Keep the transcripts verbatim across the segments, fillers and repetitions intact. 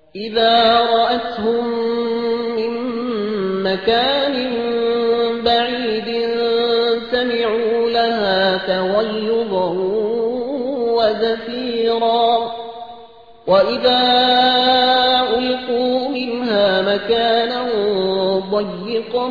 إذا رأتهم من مكان بعيد سمعوا لها تغيظا وزفيرا وإذا ألقوا منها مكانا ضيقا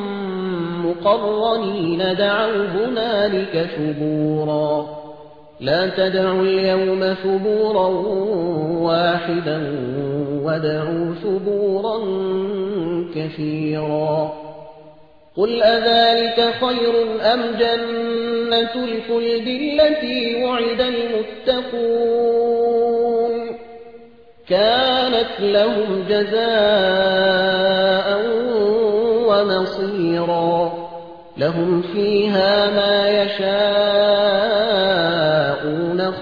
مقرنين دعوا هنالك ثبورا لا تدعوا اليوم ثبورا واحدا وادعوا ثبورا كثيرا قل أذلك خير أم جنة الخلد التي وعد المتقون كانت لهم جزاء ومصيرا لهم فيها ما يشاءون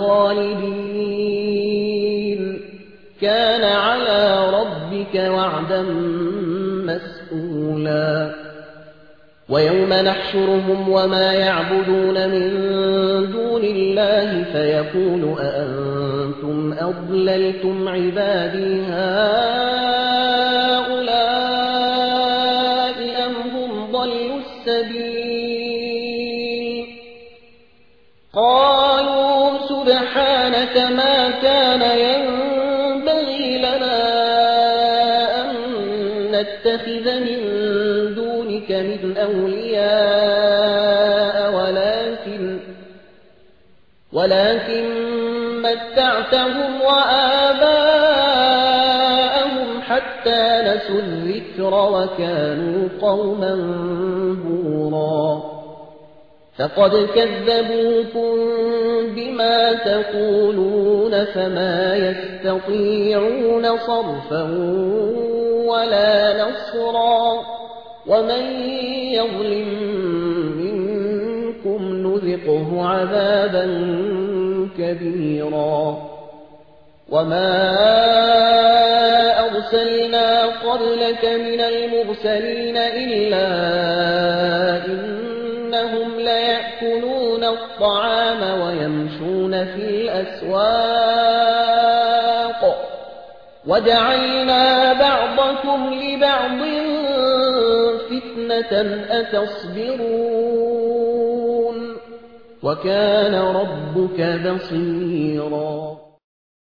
خالدين كان على ربك وعدا مسئولا ويوم نحشرهم وما يعبدون من دون الله فيقول أأنتم أضللتم عبادي هؤلاء أم هم ضلوا السبيل قالوا سبحانك ما كان ينبغي لنا أن نتخذ من دونك من أولياء ولكن ولكن متعتهم وآباءهم حتى نسوا الذكر وكانوا قوما بورا فقد كذبوكم بما تقولون فما يستطيعون صرفا ولا نصرا ومن يظلم منكم نذقه عذابا كبيرا وما أرسلنا قبلك من المرسلين إلا إنهم ليأكلون الطعام ويمشون في الأسواق وجعلنا بعضكم لبعض فتنة أتصبرون وكان ربك بصيرا